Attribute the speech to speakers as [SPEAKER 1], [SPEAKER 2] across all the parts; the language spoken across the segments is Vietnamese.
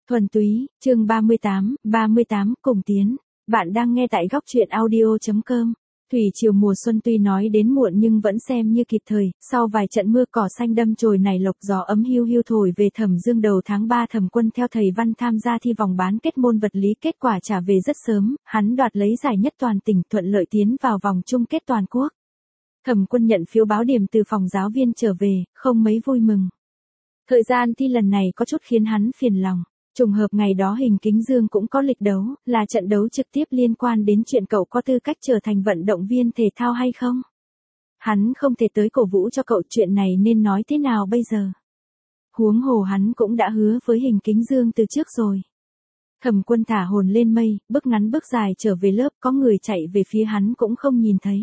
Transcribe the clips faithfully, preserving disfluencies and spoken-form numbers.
[SPEAKER 1] Thuần túy, chương ba mươi tám, ba mươi tám, cùng tiến. Bạn đang nghe tại góc truyện audio.com. Thủy triều mùa xuân tuy nói đến muộn nhưng vẫn xem như kịp thời, sau vài trận mưa cỏ xanh đâm chồi nảy lộc gió ấm hiu hiu thổi về Thẩm Dương đầu tháng ba Thẩm Quân theo thầy Văn tham gia thi vòng bán kết môn vật lý kết quả trả về rất sớm, hắn đoạt lấy giải nhất toàn tỉnh thuận lợi tiến vào vòng chung kết toàn quốc. Thẩm Quân nhận phiếu báo điểm từ phòng giáo viên trở về, không mấy vui mừng. Thời gian thi lần này có chút khiến hắn phiền lòng. Trùng hợp ngày đó Hình Kính Dương cũng có lịch đấu, là trận đấu trực tiếp liên quan đến chuyện cậu có tư cách trở thành vận động viên thể thao hay không. Hắn không thể tới cổ vũ cho cậu, chuyện này nên nói thế nào bây giờ. Huống hồ hắn cũng đã hứa với Hình Kính Dương từ trước rồi. Thẩm Quân thả hồn lên mây, bước ngắn bước dài trở về lớp, có người chạy về phía hắn cũng không nhìn thấy.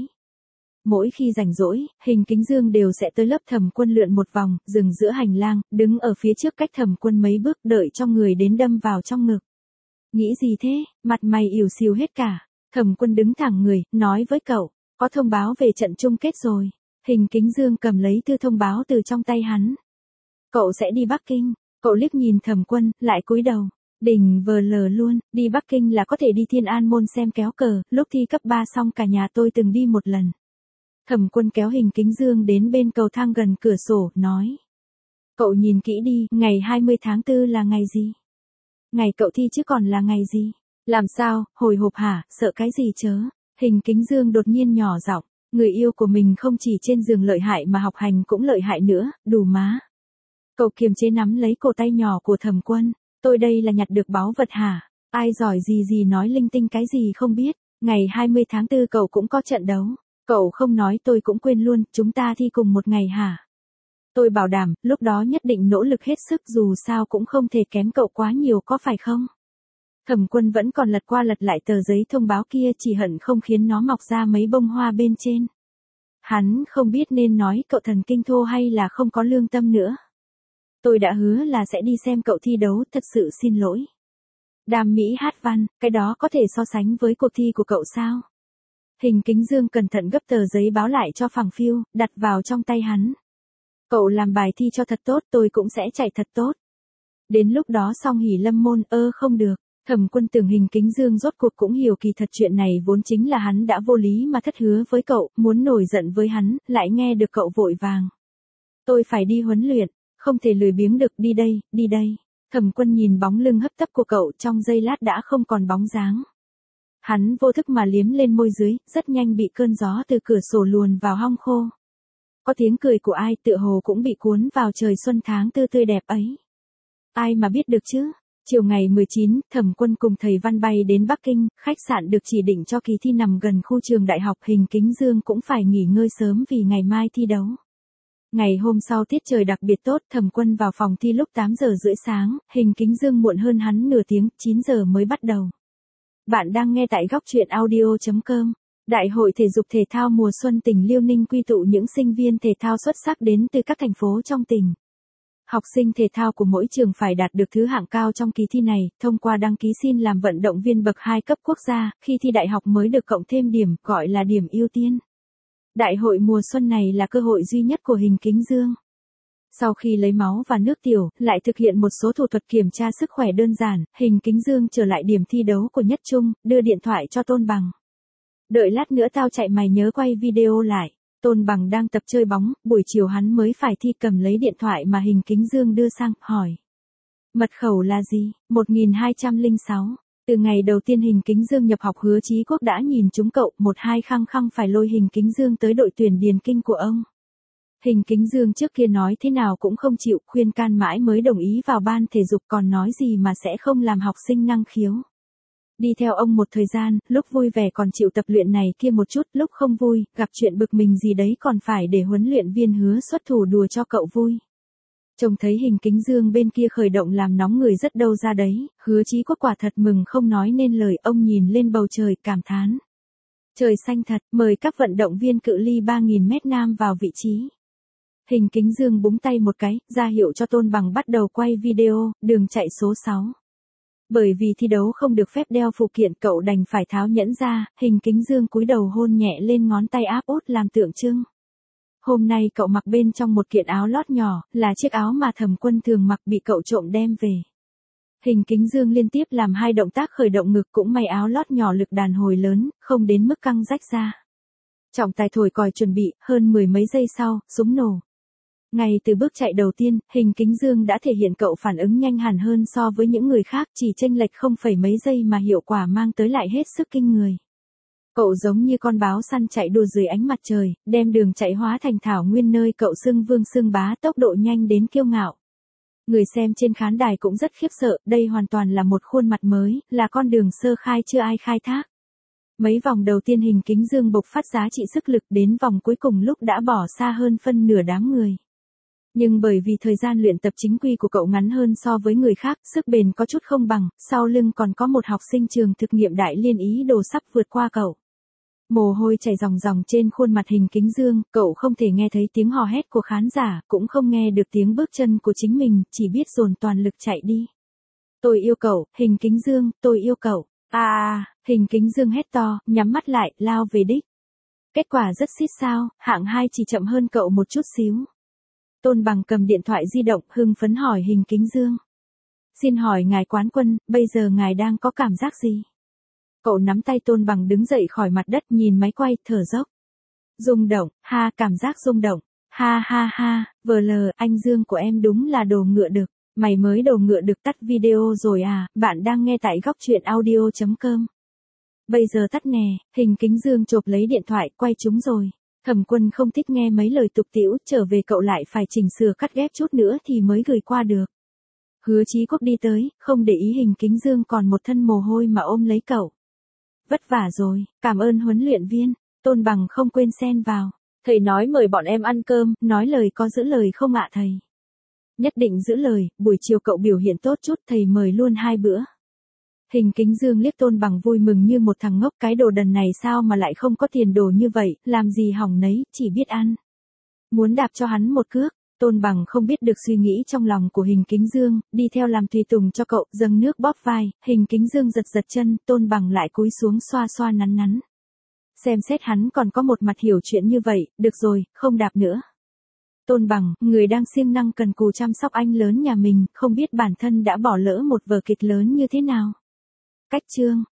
[SPEAKER 1] Mỗi khi rảnh rỗi, Hình Kính Dương đều sẽ tới lớp Thẩm Quân lượn một vòng, dừng giữa hành lang, đứng ở phía trước cách Thẩm Quân mấy bước đợi cho người đến đâm vào trong ngực. Nghĩ gì thế, mặt mày ỉu xìu hết cả. Thẩm Quân đứng thẳng người, nói với cậu, có thông báo về trận chung kết rồi. Hình Kính Dương cầm lấy thư thông báo từ trong tay hắn. Cậu sẽ đi Bắc Kinh. Cậu liếc nhìn Thẩm Quân, lại cúi đầu. Đỉnh vờ lờ luôn, đi Bắc Kinh là có thể đi Thiên An Môn xem kéo cờ, lúc thi cấp ba xong cả nhà tôi từng đi một lần. Thẩm Quân kéo Hình Kính Dương đến bên cầu thang gần cửa sổ, nói. Cậu nhìn kỹ đi, ngày hai mươi tháng tư là ngày gì? Ngày cậu thi chứ còn là ngày gì? Làm sao, hồi hộp hả, sợ cái gì chớ? Hình Kính Dương đột nhiên nhỏ giọng, người yêu của mình không chỉ trên giường lợi hại mà học hành cũng lợi hại nữa, đủ má. Cậu kiềm chế nắm lấy cổ tay nhỏ của Thẩm Quân, tôi đây là nhặt được báu vật hả? Ai giỏi gì gì nói linh tinh cái gì không biết, ngày hai mươi tháng tư cậu cũng có trận đấu. Cậu không nói tôi cũng quên luôn, chúng ta thi cùng một ngày hả? Tôi bảo đảm, lúc đó nhất định nỗ lực hết sức dù sao cũng không thể kém cậu quá nhiều có phải không? Thẩm Quân vẫn còn lật qua lật lại tờ giấy thông báo kia, chỉ hận không khiến nó mọc ra mấy bông hoa bên trên. Hắn không biết nên nói cậu thần kinh thô hay là không có lương tâm nữa. Tôi đã hứa là sẽ đi xem cậu thi đấu, thật sự xin lỗi. Đam mỹ hát văn, cái đó có thể so sánh với cuộc thi của cậu sao? Hình Kính Dương cẩn thận gấp tờ giấy báo lại cho phẳng phiu, đặt vào trong tay hắn. Cậu làm bài thi cho thật tốt, tôi cũng sẽ chạy thật tốt. Đến lúc đó xong hỉ lâm môn, ơ không được. Thẩm Quân tưởng Hình Kính Dương rốt cuộc cũng hiểu kỳ thật chuyện này vốn chính là hắn đã vô lý mà thất hứa với cậu, muốn nổi giận với hắn, lại nghe được cậu vội vàng. Tôi phải đi huấn luyện, không thể lười biếng được, đi đây, đi đây. Thẩm Quân nhìn bóng lưng hấp tấp của cậu, trong giây lát đã không còn bóng dáng. Hắn vô thức mà liếm lên môi dưới, rất nhanh bị cơn gió từ cửa sổ luồn vào hong khô. Có tiếng cười của ai tựa hồ cũng bị cuốn vào trời xuân tháng tư tươi đẹp ấy. Ai mà biết được chứ? Chiều ngày mười chín, Thẩm Quân cùng thầy Văn bay đến Bắc Kinh, khách sạn được chỉ định cho kỳ thi nằm gần khu trường đại học. Hình Kính Dương cũng phải nghỉ ngơi sớm vì ngày mai thi đấu. Ngày hôm sau tiết trời đặc biệt tốt, Thẩm Quân vào phòng thi lúc tám giờ rưỡi sáng, Hình Kính Dương muộn hơn hắn nửa tiếng, chín giờ mới bắt đầu. Bạn đang nghe tại góc truyện audio.com. Đại hội thể dục thể thao mùa xuân tỉnh Liêu Ninh quy tụ những sinh viên thể thao xuất sắc đến từ các thành phố trong tỉnh. Học sinh thể thao của mỗi trường phải đạt được thứ hạng cao trong kỳ thi này, thông qua đăng ký xin làm vận động viên bậc hai cấp quốc gia, khi thi đại học mới được cộng thêm điểm, gọi là điểm ưu tiên. Đại hội mùa xuân này là cơ hội duy nhất của Hình Kính Dương. Sau khi lấy máu và nước tiểu, lại thực hiện một số thủ thuật kiểm tra sức khỏe đơn giản, Hình Kính Dương trở lại điểm thi đấu của nhất trung, đưa điện thoại cho Tôn Bằng. Đợi lát nữa tao chạy mày nhớ quay video lại. Tôn Bằng đang tập chơi bóng, buổi chiều hắn mới phải thi, cầm lấy điện thoại mà Hình Kính Dương đưa sang, hỏi. Mật khẩu là gì? một nghìn hai trăm lẻ sáu. Từ ngày đầu tiên Hình Kính Dương nhập học Hứa Chí Quốc đã nhìn trúng cậu, một hai khăng khăng phải lôi Hình Kính Dương tới đội tuyển điền kinh của ông. Hình Kính Dương trước kia nói thế nào cũng không chịu, khuyên can mãi mới đồng ý vào ban thể dục, còn nói gì mà sẽ không làm học sinh năng khiếu. Đi theo ông một thời gian, lúc vui vẻ còn chịu tập luyện này kia một chút, lúc không vui, gặp chuyện bực mình gì đấy còn phải để huấn luyện viên Hứa xuất thủ đùa cho cậu vui. Trông thấy Hình Kính Dương bên kia khởi động làm nóng người rất đâu ra đấy, Hứa Chí Quốc quả thật mừng không nói nên lời, ông nhìn lên bầu trời cảm thán. Trời xanh thật, mời các vận động viên cự ly ba nghìn mét nam vào vị trí. Hình Kính Dương búng tay một cái, ra hiệu cho Tôn Bằng bắt đầu quay video, đường chạy số sáu. Bởi vì thi đấu không được phép đeo phụ kiện, cậu đành phải tháo nhẫn ra, Hình Kính Dương cúi đầu hôn nhẹ lên ngón tay áp út làm tượng trưng. Hôm nay cậu mặc bên trong một kiện áo lót nhỏ, là chiếc áo mà Thẩm Quân thường mặc bị cậu trộm đem về. Hình Kính Dương liên tiếp làm hai động tác khởi động ngực, cũng may áo lót nhỏ lực đàn hồi lớn, không đến mức căng rách ra. Trọng tài thổi còi chuẩn bị, hơn mười mấy giây sau, súng nổ. Ngay từ bước chạy đầu tiên, Hình Kính Dương đã thể hiện cậu phản ứng nhanh hẳn hơn so với những người khác, chỉ chênh lệch không phẩy mấy giây mà hiệu quả mang tới lại hết sức kinh người. Cậu giống như con báo săn chạy đua dưới ánh mặt trời, đem đường chạy hóa thành thảo nguyên nơi cậu xưng vương xưng bá, tốc độ nhanh đến kiêu ngạo. Người xem trên khán đài cũng rất khiếp sợ, đây hoàn toàn là một khuôn mặt mới, là con đường sơ khai chưa ai khai thác. Mấy vòng đầu tiên Hình Kính Dương bộc phát giá trị sức lực, đến vòng cuối cùng lúc đã bỏ xa hơn phân nửa đám người. Nhưng bởi vì thời gian luyện tập chính quy của cậu ngắn hơn so với người khác, sức bền có chút không bằng, sau lưng còn có một học sinh trường thực nghiệm Đại Liên ý đồ sắp vượt qua cậu. Mồ hôi chảy ròng ròng trên khuôn mặt Hình Kính Dương, cậu không thể nghe thấy tiếng hò hét của khán giả, cũng không nghe được tiếng bước chân của chính mình, chỉ biết dồn toàn lực chạy đi. Tôi yêu cậu, Hình Kính Dương, tôi yêu cậu. À, à, Hình Kính Dương hét to, nhắm mắt lại, lao về đích. Kết quả rất xít sao, hạng hai chỉ chậm hơn cậu một chút xíu. Tôn Bằng cầm điện thoại di động, hưng phấn hỏi Hình Kính Dương. Xin hỏi ngài quán quân, bây giờ ngài đang có cảm giác gì? Cậu nắm tay Tôn Bằng đứng dậy khỏi mặt đất, nhìn máy quay, thở dốc. Rung động, ha, cảm giác rung động. Ha ha ha, vờ lờ, anh Dương của em đúng là đồ ngựa đực. Mày mới đồ ngựa đực, tắt video rồi à, bạn đang nghe tại góc truyện audio chấm com. Bây giờ tắt nè, Hình Kính Dương chộp lấy điện thoại, quay chúng rồi. Thẩm Quân không thích nghe mấy lời tục tĩu, trở về cậu lại phải chỉnh sửa cắt ghép chút nữa thì mới gửi qua được. Hứa Chí Quốc đi tới, không để ý Hình Kính Dương còn một thân mồ hôi mà ôm lấy cậu. Vất vả rồi, cảm ơn huấn luyện viên. Tôn Bằng không quên xen vào. Thầy nói mời bọn em ăn cơm, nói lời có giữ lời không ạ thầy? Nhất định giữ lời, buổi chiều cậu biểu hiện tốt chút, thầy mời luôn hai bữa. Hình Kính Dương liếc Tôn Bằng vui mừng như một thằng ngốc, cái đồ đần này sao mà lại không có tiền đồ như vậy, làm gì hỏng nấy, chỉ biết ăn. Muốn đạp cho hắn một cước. Tôn Bằng không biết được suy nghĩ trong lòng của Hình Kính Dương, đi theo làm tùy tùng cho cậu, dâng nước bóp vai, Hình Kính Dương giật giật chân, Tôn Bằng lại cúi xuống xoa xoa nắn nắn. Xem xét hắn còn có một mặt hiểu chuyện như vậy, được rồi, không đạp nữa. Tôn Bằng, người đang siêng năng cần cù chăm sóc anh lớn nhà mình, không biết bản thân đã bỏ lỡ một vở kịch lớn như thế nào. Cách chương